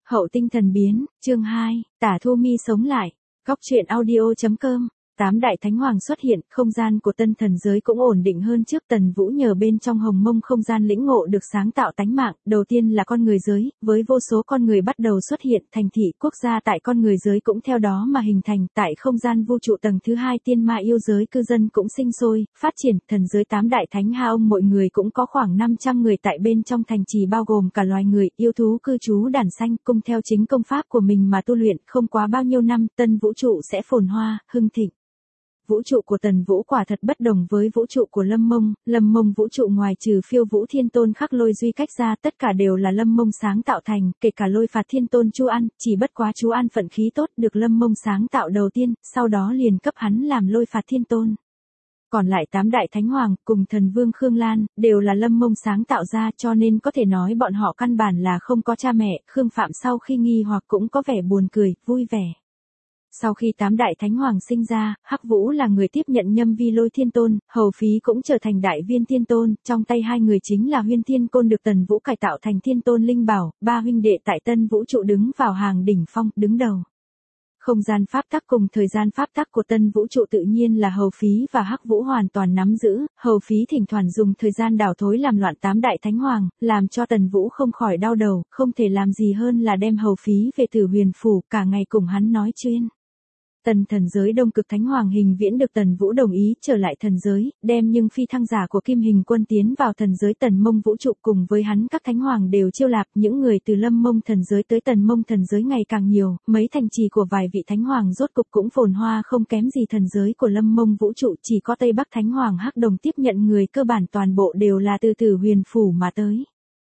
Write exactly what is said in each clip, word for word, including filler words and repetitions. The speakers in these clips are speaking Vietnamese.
Hậu tinh thần biến, chương hai, Tả Thu Mi sống lại. Góc truyện audio.com. Tám đại thánh hoàng xuất hiện, không gian của tân thần giới cũng ổn định hơn trước. Tần Vũ nhờ bên trong hồng mông không gian lĩnh ngộ được sáng tạo tánh mạng, đầu tiên là con người giới, với vô số con người bắt đầu xuất hiện, thành thị quốc gia tại con người giới cũng theo đó mà hình thành. Tại không gian vũ trụ tầng thứ hai tiên ma yêu giới cư dân cũng sinh sôi, phát triển. Thần giới tám đại thánh ha ông mọi người cũng có khoảng năm trăm người tại bên trong thành trì, bao gồm cả loài người, yêu thú cư trú đàn xanh, cùng theo chính công pháp của mình mà tu luyện. Không quá bao nhiêu năm, tân vũ trụ sẽ phồn hoa, hưng thịnh. Vũ trụ của Tần Vũ quả thật bất đồng với vũ trụ của Lâm Mông. Lâm Mông vũ trụ ngoài trừ Phiêu Vũ Thiên Tôn khắc lôi duy cách ra, tất cả đều là Lâm Mông sáng tạo thành, kể cả Lôi Phạt Thiên Tôn Chu An, chỉ bất quá Chu An phận khí tốt, được Lâm Mông sáng tạo đầu tiên, sau đó liền cấp hắn làm Lôi Phạt Thiên Tôn. Còn lại tám đại thánh hoàng cùng thần vương Khương Lan đều là Lâm Mông sáng tạo ra, cho nên có thể nói bọn họ căn bản là không có cha mẹ. Khương Phạm sau khi nghi hoặc cũng có vẻ buồn cười, vui vẻ. Sau khi tám đại thánh hoàng sinh ra, Hắc Vũ là người tiếp nhận nhâm vi Lôi Thiên Tôn, Hầu Phí cũng trở thành Đại Viên Thiên Tôn, trong tay hai người chính là Huyên Thiên Côn được Tần Vũ cải tạo thành Thiên Tôn Linh Bảo, ba huynh đệ tại tân vũ trụ đứng vào hàng đỉnh phong, đứng đầu. Không gian pháp tắc cùng thời gian pháp tắc của tân vũ trụ tự nhiên là Hầu Phí và Hắc Vũ hoàn toàn nắm giữ. Hầu Phí thỉnh thoảng dùng thời gian đảo thối làm loạn tám đại thánh hoàng, làm cho Tần Vũ không khỏi đau đầu, không thể làm gì hơn là đem Hầu Phí về Tử Huyền Phủ, cả ngày cùng hắn nói chuyên. Tần thần giới Đông Cực Thánh Hoàng Hình Viễn được Tần Vũ đồng ý trở lại thần giới, đem nhưng phi thăng giả của Kim Hình Quân tiến vào thần giới Tần Mông vũ trụ, cùng với hắn các thánh hoàng đều chiêu lạp. Những người từ Lâm Mông thần giới tới Tần Mông thần giới ngày càng nhiều, mấy thành trì của vài vị thánh hoàng rốt cục cũng phồn hoa không kém gì thần giới của Lâm Mông vũ trụ. Chỉ có Tây Bắc Thánh Hoàng Hắc Đồng tiếp nhận người, cơ bản toàn bộ đều là từ Tử Huyền Phủ mà tới.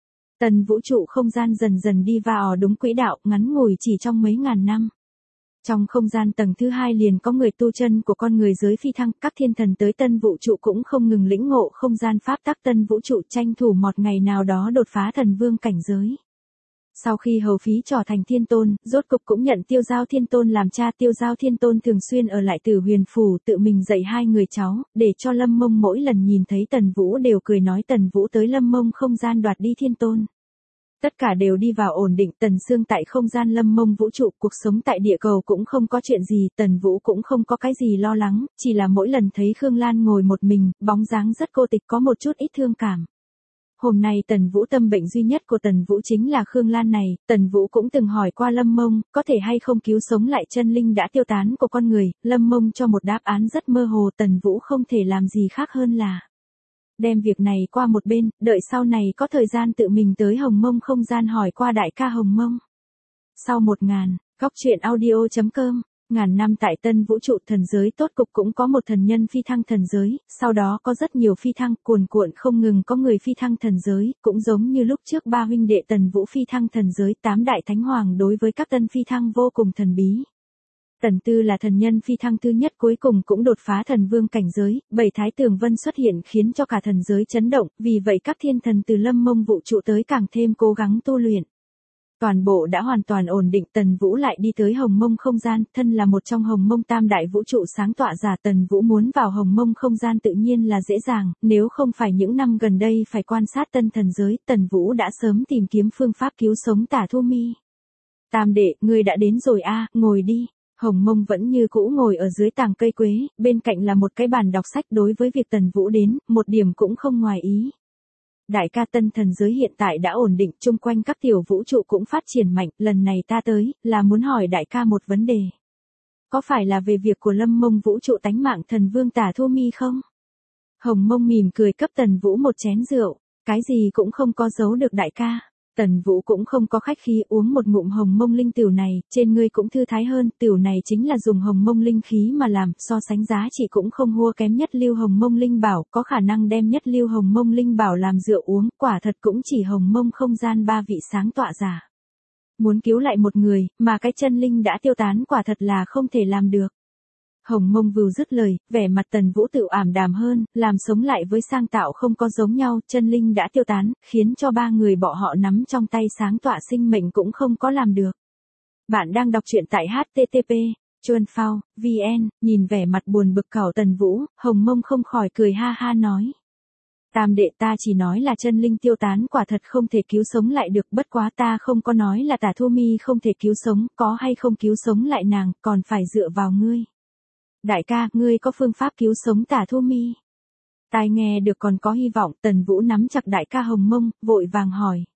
Tần vũ trụ không gian dần dần đi vào đúng quỹ đạo, ngắn ngủi chỉ trong mấy ngàn năm. Trong không gian tầng thứ hai liền có người tu chân của con người giới phi thăng, các thiên thần tới tân vũ trụ cũng không ngừng lĩnh ngộ không gian pháp tắc tân vũ trụ, tranh thủ một ngày nào đó đột phá thần vương cảnh giới. Sau khi Hầu Phí trở thành Thiên Tôn, rốt cục cũng nhận Tiêu Giao Thiên Tôn làm cha. Tiêu Giao Thiên Tôn thường xuyên ở lại Tử Huyền Phủ, tự mình dạy hai người cháu, để cho Lâm Mông mỗi lần nhìn thấy Tần Vũ đều cười nói Tần Vũ tới Lâm Mông không gian đoạt đi Thiên Tôn. Tất cả đều đi vào ổn định. Tần Sương tại không gian Lâm Mông vũ trụ, cuộc sống tại địa cầu cũng không có chuyện gì, Tần Vũ cũng không có cái gì lo lắng, chỉ là mỗi lần thấy Khương Lan ngồi một mình, bóng dáng rất cô tịch, có một chút ít thương cảm. Hôm nay Tần Vũ tâm bệnh duy nhất của Tần Vũ chính là Khương Lan này. Tần Vũ cũng từng hỏi qua Lâm Mông, có thể hay không cứu sống lại chân linh đã tiêu tán của con người. Lâm Mông cho một đáp án rất mơ hồ. Tần Vũ không thể làm gì khác hơn là đem việc này qua một bên, đợi sau này có thời gian tự mình tới Hồng Mông không gian hỏi qua đại ca Hồng Mông. Sau một ngàn, góc truyện audio.com, ngàn năm tại tân vũ trụ thần giới tốt cục cũng có một thần nhân phi thăng thần giới, sau đó có rất nhiều phi thăng, cuồn cuộn không ngừng có người phi thăng thần giới, cũng giống như lúc trước ba huynh đệ Tần Vũ phi thăng thần giới. Tám đại thánh hoàng đối với các tân phi thăng vô cùng thần bí. Tần Tư là thần nhân phi thăng thứ nhất, cuối cùng cũng đột phá thần vương cảnh giới. Bảy thái tường vân xuất hiện khiến cho cả thần giới chấn động, vì vậy các thiên thần từ Lâm Mông vũ trụ tới càng thêm cố gắng tu luyện. Toàn bộ đã hoàn toàn ổn định. Tần Vũ lại đi tới Hồng Mông không gian, thân là một trong Hồng Mông tam đại vũ trụ sáng tọa giả, Tần Vũ muốn vào Hồng Mông không gian tự nhiên là dễ dàng, nếu không phải những năm gần đây phải quan sát tân thần giới, Tần Vũ đã sớm tìm kiếm phương pháp cứu sống Tả Thu Mi. Tam đệ, ngươi đã đến rồi a, ngồi đi. Hồng Mông vẫn như cũ ngồi ở dưới tàng cây quế, bên cạnh là một cái bàn đọc sách. Đối với việc Tần Vũ đến, một điểm cũng không ngoài ý. Đại ca, tân thần giới hiện tại đã ổn định, chung quanh các tiểu vũ trụ cũng phát triển mạnh, lần này ta tới, là muốn hỏi đại ca một vấn đề. Có phải là về việc của Lâm Mông vũ trụ tánh mạng thần vương Tả Thu Mi không? Hồng Mông mỉm cười cấp Tần Vũ một chén rượu, cái gì cũng không có giấu được đại ca. Tần Vũ cũng không có khách khí, uống một ngụm Hồng Mông linh tửu này, trên ngươi cũng thư thái hơn. Tửu này chính là dùng Hồng Mông linh khí mà làm, so sánh giá trị cũng không hua kém nhất lưu Hồng Mông linh bảo, có khả năng đem nhất lưu Hồng Mông linh bảo làm rượu uống, quả thật cũng chỉ Hồng Mông không gian ba vị sáng tọa giả. Muốn cứu lại một người, mà cái chân linh đã tiêu tán, quả thật là không thể làm được. Hồng Mông vừa dứt lời, vẻ mặt Tần Vũ tự ảm đạm hơn, làm sống lại với sang tạo không có giống nhau, chân linh đã tiêu tán, khiến cho ba người bọn họ nắm trong tay sáng tọa sinh mệnh cũng không có làm được. Bạn đang đọc truyện tại h t t p chuan phao vn, nhìn vẻ mặt buồn bực cẩu Tần Vũ, Hồng Mông không khỏi cười ha ha nói. Tam đệ, ta chỉ nói là chân linh tiêu tán quả thật không thể cứu sống lại được, bất quá ta không có nói là Tả Thu Mi không thể cứu sống, có hay không cứu sống lại nàng, còn phải dựa vào ngươi. Đại ca, ngươi có phương pháp cứu sống Tả Thu Mi? Tai nghe được còn có hy vọng, Tần Vũ nắm chặt đại ca hồng mông, vội vàng hỏi.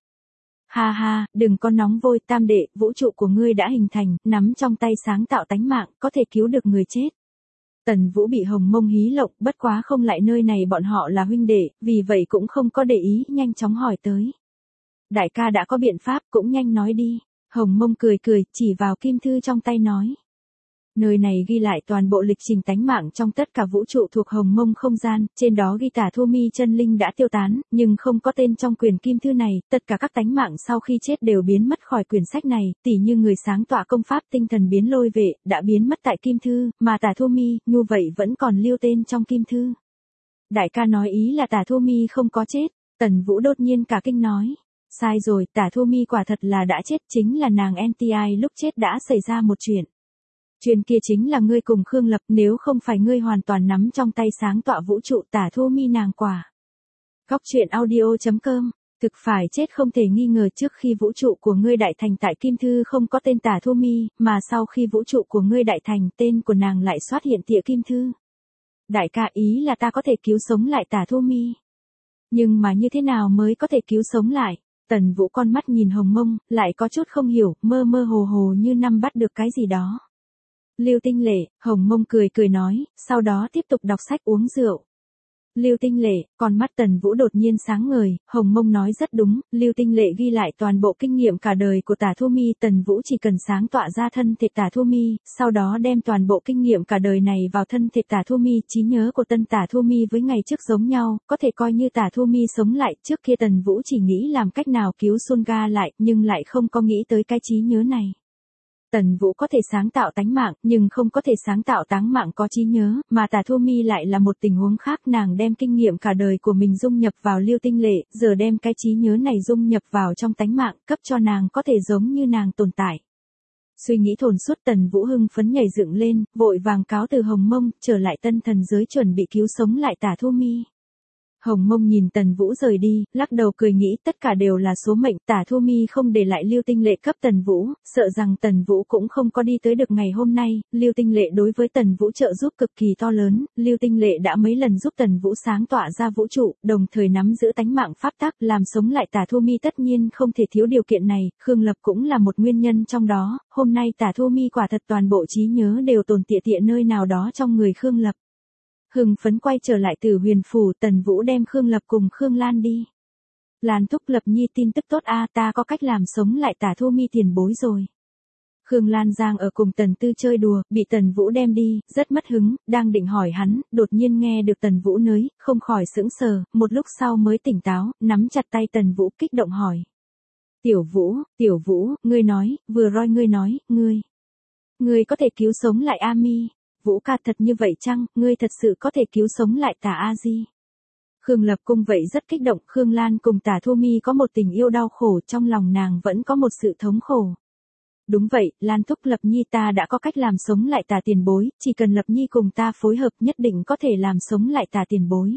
Ha ha, đừng có nóng vội tam đệ, vũ trụ của ngươi đã hình thành, nắm trong tay sáng tạo tánh mạng, có thể cứu được người chết. Tần Vũ bị hồng mông hí lộng, bất quá không lại nơi này bọn họ là huynh đệ, vì vậy cũng không có để ý, nhanh chóng hỏi tới. Đại ca đã có biện pháp, cũng nhanh nói đi. Hồng mông cười cười, chỉ vào kim thư trong tay nói. Nơi này ghi lại toàn bộ lịch trình tánh mạng trong tất cả vũ trụ thuộc hồng mông không gian, trên đó ghi Tả Thu Mi chân linh đã tiêu tán, nhưng không có tên trong quyển kim thư này, tất cả các tánh mạng sau khi chết đều biến mất khỏi quyển sách này, tỉ như người sáng tọa công pháp tinh thần biến lôi vệ, đã biến mất tại kim thư, mà Tả Thu Mi, như vậy vẫn còn lưu tên trong kim thư. Đại ca nói ý là Tả Thu Mi không có chết, Tần Vũ đột nhiên cả kinh nói. Sai rồi, Tả Thu Mi quả thật là đã chết, chính là nàng en tê i lúc chết đã xảy ra một chuyện. Chuyện kia chính là ngươi cùng Khương Lập, nếu không phải ngươi hoàn toàn nắm trong tay sáng tọa vũ trụ Tả Thu Mi nàng quả. Góc truyện audio chấm com, thực phải chết không thể nghi ngờ, trước khi vũ trụ của ngươi đại thành tại kim thư không có tên Tả Thu Mi, mà sau khi vũ trụ của ngươi đại thành tên của nàng lại xuất hiện tịa kim thư. Đại ca, ý là ta có thể cứu sống lại Tả Thu Mi. Nhưng mà như thế nào mới có thể cứu sống lại? Tần Vũ con mắt nhìn hồng mông, lại có chút không hiểu, mơ mơ hồ hồ như năm bắt được cái gì đó. Lưu Tinh Lệ, hồng mông cười cười nói, sau đó tiếp tục đọc sách uống rượu. Lưu Tinh Lệ, con mắt Tần Vũ đột nhiên sáng ngời, hồng mông nói rất đúng, Lưu Tinh Lệ ghi lại toàn bộ kinh nghiệm cả đời của Tả Thu Mi, Tần Vũ chỉ cần sáng tọa ra thân thể Tả Thu Mi, sau đó đem toàn bộ kinh nghiệm cả đời này vào thân thể Tả Thu Mi, trí nhớ của tân Tả Thu Mi với ngày trước giống nhau, có thể coi như Tả Thu Mi sống lại, trước kia Tần Vũ chỉ nghĩ làm cách nào cứu Sunga lại, nhưng lại không có nghĩ tới cái trí nhớ này. Tần Vũ có thể sáng tạo tánh mạng, nhưng không có thể sáng tạo táng mạng có trí nhớ, mà Tả Thu Mi lại là một tình huống khác, nàng đem kinh nghiệm cả đời của mình dung nhập vào Lưu Tinh Lệ, giờ đem cái trí nhớ này dung nhập vào trong tánh mạng, cấp cho nàng có thể giống như nàng tồn tại. Suy nghĩ thồn suốt, Tần Vũ hưng phấn nhảy dựng lên, vội vàng cáo từ hồng mông, trở lại tân thần giới chuẩn bị cứu sống lại Tả Thu Mi. Hồng mông nhìn Tần Vũ rời đi, lắc đầu cười nghĩ tất cả đều là số mệnh, Tả Thu Mi không để lại Lưu Tinh Lệ cấp Tần Vũ, sợ rằng Tần Vũ cũng không có đi tới được ngày hôm nay, Lưu Tinh Lệ đối với Tần Vũ trợ giúp cực kỳ to lớn, Lưu Tinh Lệ đã mấy lần giúp Tần Vũ sáng tỏa ra vũ trụ, đồng thời nắm giữ tánh mạng pháp tắc, làm sống lại Tả Thu Mi tất nhiên không thể thiếu điều kiện này, Khương Lập cũng là một nguyên nhân trong đó, hôm nay Tả Thu Mi quả thật toàn bộ trí nhớ đều tồn tịa tịa nơi nào đó trong người Khương Lập. Hưng phấn quay trở lại từ huyền phủ, Tần Vũ đem Khương Lập cùng Khương Lan đi. Lan thúc Lập nhi tin tức tốt a, ta có cách làm sống lại Tả Thu Mi tiền bối rồi. Khương Lan Giang ở cùng Tần Tư chơi đùa, bị Tần Vũ đem đi, rất mất hứng, đang định hỏi hắn, đột nhiên nghe được Tần Vũ nới, không khỏi sững sờ, một lúc sau mới tỉnh táo, nắm chặt tay Tần Vũ kích động hỏi. Tiểu Vũ, Tiểu Vũ, ngươi nói, vừa rồi ngươi nói, ngươi. Ngươi có thể cứu sống lại A Mi. Vũ ca thật như vậy chăng, ngươi thật sự có thể cứu sống lại Tả A Di. Khương Lập Cung vậy rất kích động, Khương Lan cùng Tả Thu Mi có một tình yêu đau khổ, trong lòng nàng vẫn có một sự thống khổ. Đúng vậy, Lan thúc Lập Nhi, ta đã có cách làm sống lại Tả tiền bối, chỉ cần Lập Nhi cùng ta phối hợp nhất định có thể làm sống lại Tả tiền bối.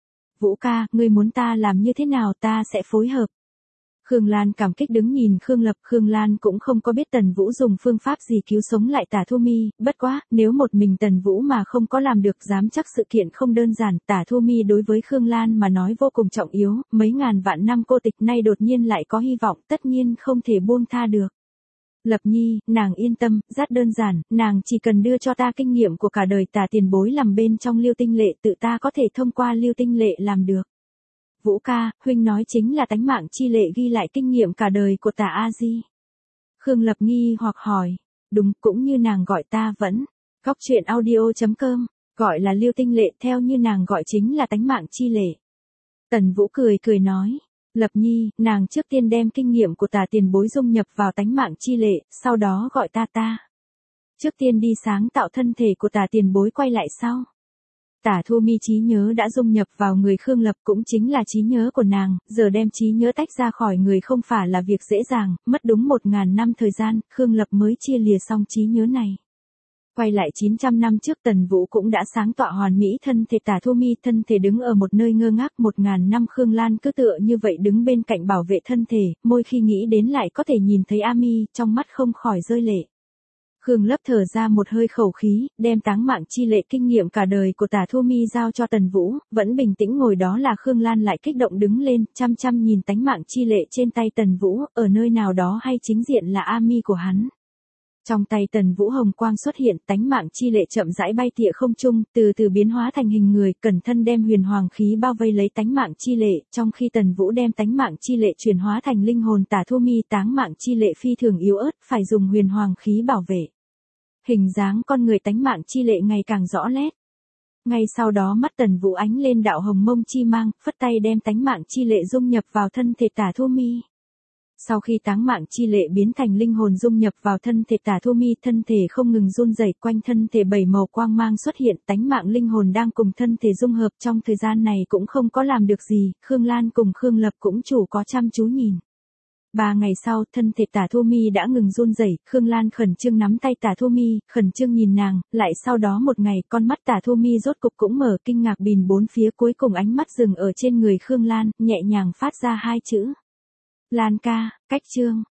Vũ ca, ngươi muốn ta làm như thế nào, ta sẽ phối hợp. Khương Lan cảm kích đứng nhìn Khương Lập, Khương Lan cũng không có biết Tần Vũ dùng phương pháp gì cứu sống lại Tả Thu Mi, bất quá, nếu một mình Tần Vũ mà không có làm được, dám chắc sự kiện không đơn giản, Tả Thu Mi đối với Khương Lan mà nói vô cùng trọng yếu, mấy ngàn vạn năm cô tịch nay đột nhiên lại có hy vọng, tất nhiên không thể buông tha được. Lập Nhi, nàng yên tâm, rất đơn giản, nàng chỉ cần đưa cho ta kinh nghiệm của cả đời Tả tiền bối làm bên trong Lưu Tinh Lệ, tự ta có thể thông qua Lưu Tinh Lệ làm được. Vũ ca, huynh nói chính là tánh mạng chi lệ ghi lại kinh nghiệm cả đời của Tả A Di. Khương Lập nghi hoặc hỏi, đúng, cũng như nàng gọi ta vẫn. Góc truyện audio chấm com, gọi là Lưu Tinh Lệ, theo như nàng gọi chính là tánh mạng chi lệ. Tần Vũ cười cười nói, Lập Nhi, nàng trước tiên đem kinh nghiệm của Tả tiền bối dung nhập vào tánh mạng chi lệ, sau đó gọi ta ta. Trước tiên đi sáng tạo thân thể của Tả tiền bối quay lại sau. Tả Thu Mi trí nhớ đã dung nhập vào người Khương Lập, cũng chính là trí nhớ của nàng, giờ đem trí nhớ tách ra khỏi người không phải là việc dễ dàng, mất đúng một ngàn năm thời gian, Khương Lập mới chia lìa xong trí nhớ này. Quay lại chín trăm năm trước Tần Vũ cũng đã sáng tọa hoàn mỹ thân thể Tả Thu Mi, thân thể đứng ở một nơi ngơ ngác. Một ngàn năm Khương Lan cứ tựa như vậy đứng bên cạnh bảo vệ thân thể, môi khi nghĩ đến lại có thể nhìn thấy A Mi, trong mắt không khỏi rơi lệ. Khương Lấp thở ra một hơi khẩu khí, đem táng mạng chi lệ kinh nghiệm cả đời của Tả Thu Mi giao cho Tần Vũ, vẫn bình tĩnh ngồi đó là Khương Lan lại kích động đứng lên, chăm chăm nhìn tánh mạng chi lệ trên tay Tần Vũ, ở nơi nào đó hay chính diện là A Mi của hắn. Trong tay Tần Vũ hồng quang xuất hiện, tánh mạng chi lệ chậm rãi bay tịa không trung, từ từ biến hóa thành hình người, cẩn thân đem huyền hoàng khí bao vây lấy tánh mạng chi lệ, trong khi Tần Vũ đem tánh mạng chi lệ chuyển hóa thành linh hồn Tả Thu Mi, táng mạng chi lệ phi thường yếu ớt, phải dùng huyền hoàng khí bảo vệ. Hình dáng con người tánh mạng chi lệ ngày càng rõ nét. Ngay sau đó mắt Tần Vũ ánh lên đạo hồng mông chi mang, phất tay đem tánh mạng chi lệ dung nhập vào thân thể Tả Thu Mi. Sau khi táng mạng chi lệ biến thành linh hồn dung nhập vào thân thể Tả Thu Mi, thân thể không ngừng run rẩy, quanh thân thể bảy màu quang mang xuất hiện, tánh mạng linh hồn đang cùng thân thể dung hợp. Trong thời gian này cũng không có làm được gì, Khương Lan cùng Khương Lập cũng chủ có chăm chú nhìn. Ba ngày sau, thân thể Tả Thu Mi đã ngừng run rẩy, Khương Lan khẩn trương nắm tay Tả Thu Mi, khẩn trương nhìn nàng, lại sau đó một ngày, con mắt Tả Thu Mi rốt cục cũng mở, kinh ngạc bìn bốn phía, cuối cùng ánh mắt dừng ở trên người Khương Lan, nhẹ nhàng phát ra hai chữ. Lan ca, cách chương.